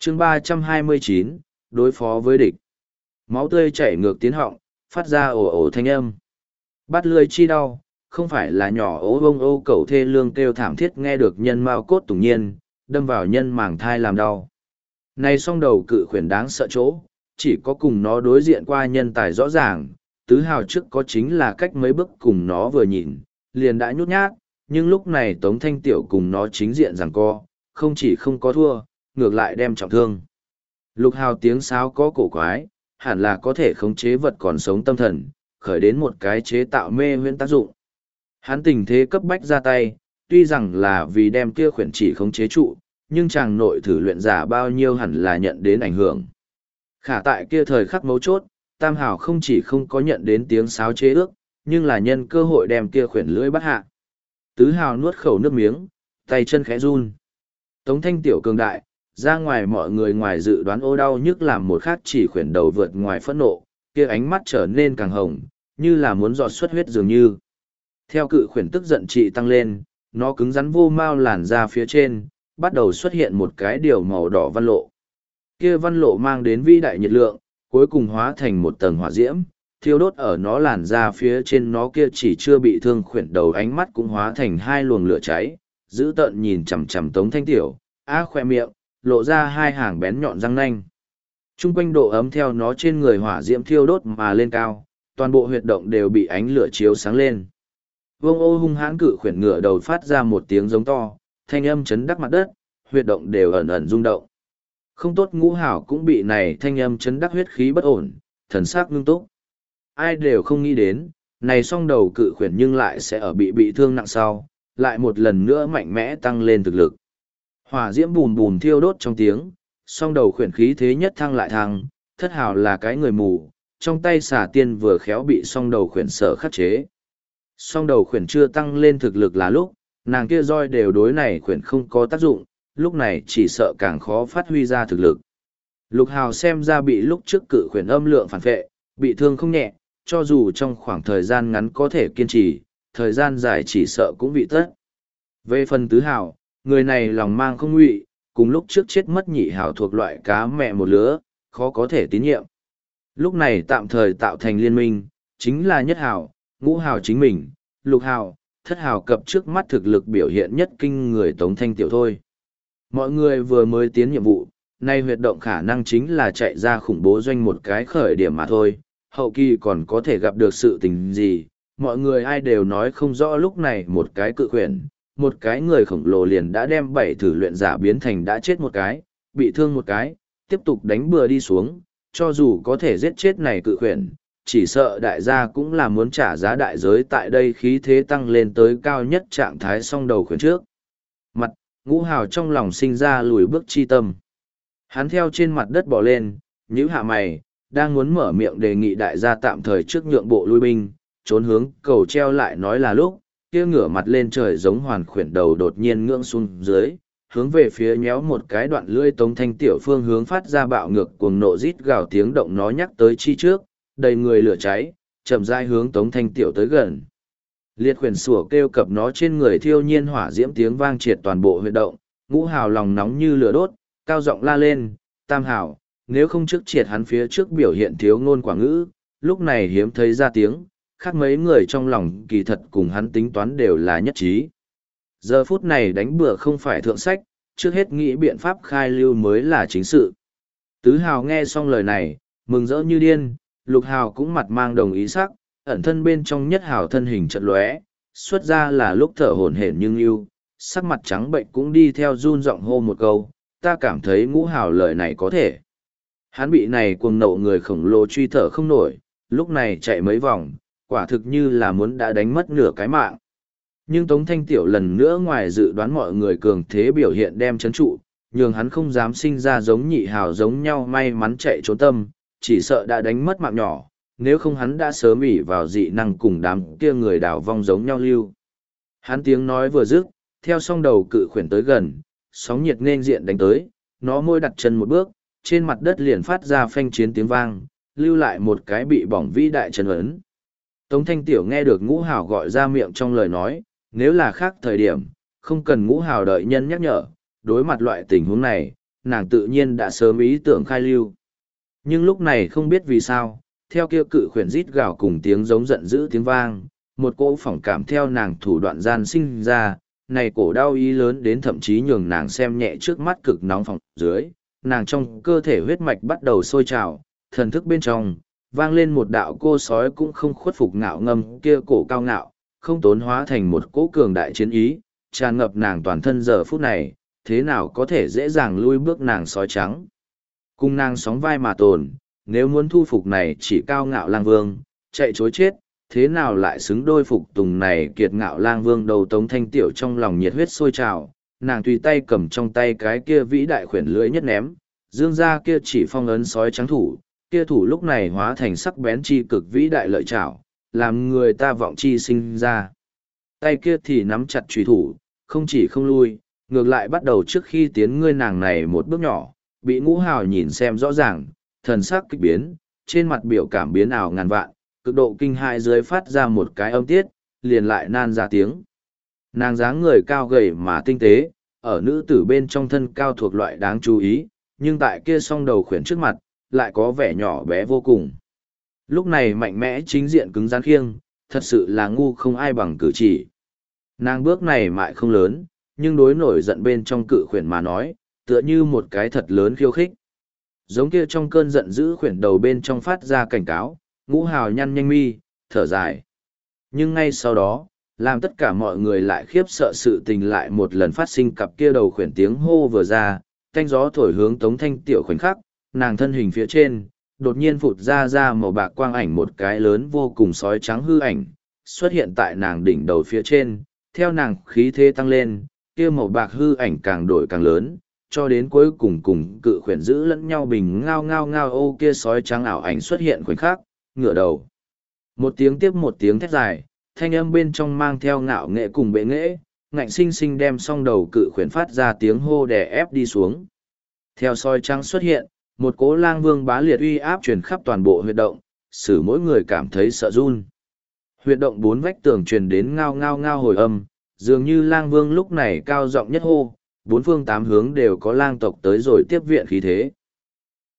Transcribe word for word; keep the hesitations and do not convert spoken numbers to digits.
chương ba trăm hai mươi chín, đối phó với địch. Máu tươi chảy ngược tiến họng, phát ra ồ ồ thanh âm. Bắt lưới chi đau, không phải là nhỏ ố bông ô cẩu thê lương kêu thảm thiết nghe được nhân mao cốt tủng nhiên, đâm vào nhân màng thai làm đau. Này song đầu cự khuyển đáng sợ chỗ, chỉ có cùng nó đối diện qua nhân tài rõ ràng, tứ hào trước có chính là cách mấy bước cùng nó vừa nhìn, liền đã nhút nhát, nhưng lúc này Tống Thanh Tiểu cùng nó chính diện giằng co, không chỉ không có thua, ngược lại đem trọng thương. Lục hào tiếng sáo có cổ quái, hẳn là có thể khống chế vật còn sống tâm thần, khởi đến một cái chế tạo mê huyễn tác dụng. Hắn tình thế cấp bách ra tay, tuy rằng là vì đem kia khuyển chỉ khống chế trụ, nhưng chàng nội thử luyện giả bao nhiêu hẳn là nhận đến ảnh hưởng. Khả tại kia thời khắc mấu chốt, Tam Hào không chỉ không có nhận đến tiếng sáo chế ước, nhưng là nhân cơ hội đem kia khuyển lưỡi bắt hạ. Tứ Hào nuốt khẩu nước miếng, tay chân khẽ run. Tống Thanh Tiểu cường đại, ra ngoài mọi người ngoài dự đoán ô đau nhức làm một khát chỉ khuyển đầu vượt ngoài phẫn nộ, kia ánh mắt trở nên càng hồng, như là muốn giọt xuất huyết dường như. Theo cự khuyển tức giận trị tăng lên, nó cứng rắn vô mau làn ra phía trên, bắt đầu xuất hiện một cái điều màu đỏ văn lộ. Kia văn lộ mang đến vĩ đại nhiệt lượng, cuối cùng hóa thành một tầng hỏa diễm, thiêu đốt ở nó làn ra phía trên nó kia chỉ chưa bị thương khuyển đầu ánh mắt cũng hóa thành hai luồng lửa cháy, giữ tợn nhìn chằm chằm Tống Thanh Tiểu, á khoe miệng, lộ ra hai hàng bén nhọn răng nanh. Trung quanh độ ấm theo nó trên người hỏa diễm thiêu đốt mà lên cao, toàn bộ huyệt động đều bị ánh lửa chiếu sáng lên. Vương ô hung hãn cự khuyển ngửa đầu phát ra một tiếng giống to, thanh âm chấn đắc mặt đất, huyệt động đều ẩn ẩn rung động. Không tốt Ngũ Hảo cũng bị này thanh âm chấn đắc huyết khí bất ổn, thần sắc ngưng túc. Ai đều không nghĩ đến, này song đầu cự khuyển nhưng lại sẽ ở bị bị thương nặng sau, lại một lần nữa mạnh mẽ tăng lên thực lực. Hỏa diễm bùn bùn thiêu đốt trong tiếng, song đầu khuyển khí thế nhất thăng lại thăng, Thất Hào là cái người mù, trong tay xà tiên vừa khéo bị song đầu khuyển sở khắc chế. Song đầu khuyển chưa tăng lên thực lực là lúc, nàng kia roi đều đối này khuyển không có tác dụng, lúc này chỉ sợ càng khó phát huy ra thực lực. Lục Hào xem ra bị lúc trước cự khuyển âm lượng phản vệ, bị thương không nhẹ, cho dù trong khoảng thời gian ngắn có thể kiên trì, thời gian dài chỉ sợ cũng bị tất. Về phần Tứ Hào, người này lòng mang không ngụy, cùng lúc trước chết mất Nhị Hào thuộc loại cá mẹ một lứa, khó có thể tín nhiệm. Lúc này tạm thời tạo thành liên minh, chính là Nhất Hào, Ngũ Hào chính mình, Lục Hào, Thất Hào cập trước mắt thực lực biểu hiện nhất kinh người Tống Thanh Tiểu thôi. Mọi người vừa mới tiến nhiệm vụ, nay huyệt động khả năng chính là chạy ra khủng bố doanh một cái khởi điểm mà thôi, hậu kỳ còn có thể gặp được sự tình gì, mọi người ai đều nói không rõ. Lúc này một cái cự khuyển, một cái người khổng lồ liền đã đem bảy thử luyện giả biến thành đã chết một cái, bị thương một cái, tiếp tục đánh bừa đi xuống, cho dù có thể giết chết này cự khuyển, chỉ sợ đại gia cũng là muốn trả giá đại giới tại đây khí thế tăng lên tới cao nhất trạng thái song đầu khuyển trước. Mặt, Ngũ Hào trong lòng sinh ra lùi bước chi tâm. Hắn theo trên mặt đất bỏ lên, nhíu hạ mày, đang muốn mở miệng đề nghị đại gia tạm thời trước nhượng bộ lui binh, trốn hướng cầu treo lại nói là lúc, kia ngửa mặt lên trời giống hoàn khuyển đầu đột nhiên ngưỡng xuống dưới, hướng về phía nhéo một cái đoạn lưỡi Tống Thanh Tiểu phương hướng phát ra bạo ngược cuồng nộ rít gào tiếng động nó nhắc tới chi trước, đầy người lửa cháy, chậm rãi hướng Tống Thanh Tiểu tới gần. Liệt khuyển sủa kêu cập nó trên người thiêu nhiên hỏa diễm tiếng vang triệt toàn bộ huyệt động, Ngũ Hào lòng nóng như lửa đốt, cao giọng la lên, Tam Hào, nếu không trước triệt hắn phía trước biểu hiện thiếu ngôn quả ngữ, lúc này hiếm thấy ra tiếng, khác mấy người trong lòng kỳ thật cùng hắn tính toán đều là nhất trí. Giờ phút này đánh bừa không phải thượng sách, trước hết nghĩ biện pháp khai lưu mới là chính sự. Tứ Hào nghe xong lời này, mừng rỡ như điên, Lục Hào cũng mặt mang đồng ý sắc, ẩn thân bên trong Nhất Hào thân hình chật lóe, xuất ra là lúc thở hổn hển nhưng yêu, sắc mặt trắng bệnh cũng đi theo run giọng hô một câu, ta cảm thấy Ngũ Hào lời này có thể. Hắn bị này cuồng nộ người khổng lồ truy thở không nổi, lúc này chạy mấy vòng, quả thực như là muốn đã đánh mất nửa cái mạng. Nhưng Tống Thanh Tiểu lần nữa ngoài dự đoán mọi người cường thế biểu hiện đem chấn trụ, nhường hắn không dám sinh ra giống Nhị Hào giống nhau may mắn chạy trốn tâm, chỉ sợ đã đánh mất mạng nhỏ, nếu không hắn đã sớm ỉ vào dị năng cùng đám kia người đảo vong giống nhau lưu. Hắn tiếng nói vừa dứt, theo song đầu cự khuyển tới gần, sóng nhiệt nên diện đánh tới, nó môi đặt chân một bước, trên mặt đất liền phát ra phanh chiến tiếng vang, lưu lại một cái bị bỏng vĩ đại chân ấn. Tống Thanh Tiểu nghe được Ngũ Hào gọi ra miệng trong lời nói, nếu là khác thời điểm, không cần Ngũ Hào đợi nhân nhắc nhở, đối mặt loại tình huống này, nàng tự nhiên đã sớm ý tưởng khai lưu. Nhưng lúc này không biết vì sao, theo kia cự khuyển rít gào cùng tiếng giống giận dữ tiếng vang, một cỗ phỏng cảm theo nàng thủ đoạn gian sinh ra, này cổ đau ý lớn đến thậm chí nhường nàng xem nhẹ trước mắt cực nóng phòng dưới, nàng trong cơ thể huyết mạch bắt đầu sôi trào, thần thức bên trong, vang lên một đạo cô sói cũng không khuất phục ngạo ngâm kia cổ cao ngạo, không tốn hóa thành một cỗ cường đại chiến ý, tràn ngập nàng toàn thân giờ phút này, thế nào có thể dễ dàng lui bước nàng sói trắng. Cùng nàng sóng vai mà tồn, nếu muốn thu phục này chỉ cao ngạo lang vương, chạy chối chết, thế nào lại xứng đôi phục tùng này kiệt ngạo lang vương đầu Tống Thanh Tiểu trong lòng nhiệt huyết sôi trào, nàng tùy tay cầm trong tay cái kia vĩ đại khuyển lưỡi nhất ném, dương ra kia chỉ phong ấn sói trắng thủ, kia thủ lúc này hóa thành sắc bén chi cực vĩ đại lợi chảo, làm người ta vọng chi sinh ra. Tay kia thì nắm chặt chùy thủ, không chỉ không lui, ngược lại bắt đầu trước khi tiến ngươi nàng này một bước nhỏ, bị Ngũ Hào nhìn xem rõ ràng, thần sắc kịch biến, trên mặt biểu cảm biến ảo ngàn vạn, cực độ kinh hãi dưới phát ra một cái âm tiết, liền lại nan ra tiếng. Nàng dáng người cao gầy mà tinh tế, ở nữ tử bên trong thân cao thuộc loại đáng chú ý, nhưng tại kia song đầu khuyển trước mặt, lại có vẻ nhỏ bé vô cùng. Lúc này mạnh mẽ chính diện cứng rắn khiêng, thật sự là ngu không ai bằng cử chỉ. Nàng bước này mại không lớn, nhưng đối nổi giận bên trong cự khuyển mà nói, tựa như một cái thật lớn khiêu khích. Giống kia trong cơn giận dữ khuyển đầu bên trong phát ra cảnh cáo, Ngũ Hào nhăn nhanh mi, thở dài. Nhưng ngay sau đó, làm tất cả mọi người lại khiếp sợ sự tình lại một lần phát sinh, cặp kia đầu khuyển tiếng hô vừa ra, canh gió thổi hướng Tống Thanh Tiểu khoảnh khắc, nàng thân hình phía trên, đột nhiên phụt ra ra màu bạc quang ảnh một cái lớn vô cùng sói trắng hư ảnh, xuất hiện tại nàng đỉnh đầu phía trên, theo nàng khí thế tăng lên, kia màu bạc hư ảnh càng đổi càng lớn, cho đến cuối cùng cùng cự khuyển giữ lẫn nhau bình ngao ngao ngao ô kia sói trắng ảo ảnh xuất hiện khoảnh khắc, ngửa đầu. Một tiếng tiếp một tiếng thét dài, thanh âm bên trong mang theo ngạo nghệ cùng bệ nghệ, ngạnh sinh sinh đem song đầu cự khuyển phát ra tiếng hô đè ép đi xuống. Theo sói trắng xuất hiện, một cố lang vương bá liệt uy áp truyền khắp toàn bộ huyệt động, xử mỗi người cảm thấy sợ run. Huyệt động bốn vách tường truyền đến ngao ngao ngao hồi âm, dường như lang vương lúc này cao giọng nhất hô, bốn phương tám hướng đều có lang tộc tới rồi tiếp viện khí thế.